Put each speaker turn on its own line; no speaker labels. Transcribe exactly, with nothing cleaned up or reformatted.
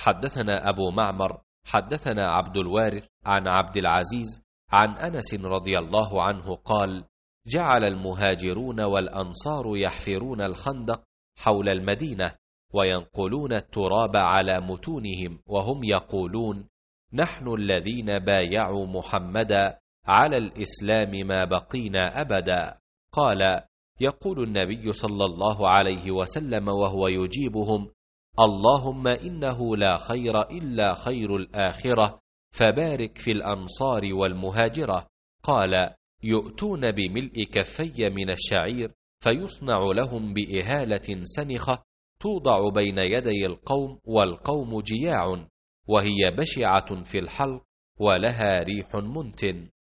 حدثنا أبو معمر حدثنا عبد الوارث عن عبد العزيز عن أنس رضي الله عنه قال: جعل المهاجرون والأنصار يحفرون الخندق حول المدينة وينقلون التراب على متونهم، وهم يقولون: نحن الذين بايعوا محمدا على الإسلام ما بقينا أبدا. قال: يقول النبي صلى الله عليه وسلم وهو يجيبهم: اللهم إنه لا خير إلا خير الآخرة، فبارك في الأنصار والمهاجرة. قال: يؤتون بملء كفي من الشعير فيصنع لهم بإهالة سنخة توضع بين يدي القوم، والقوم جياع، وهي بشعة في الحلق ولها ريح منتن.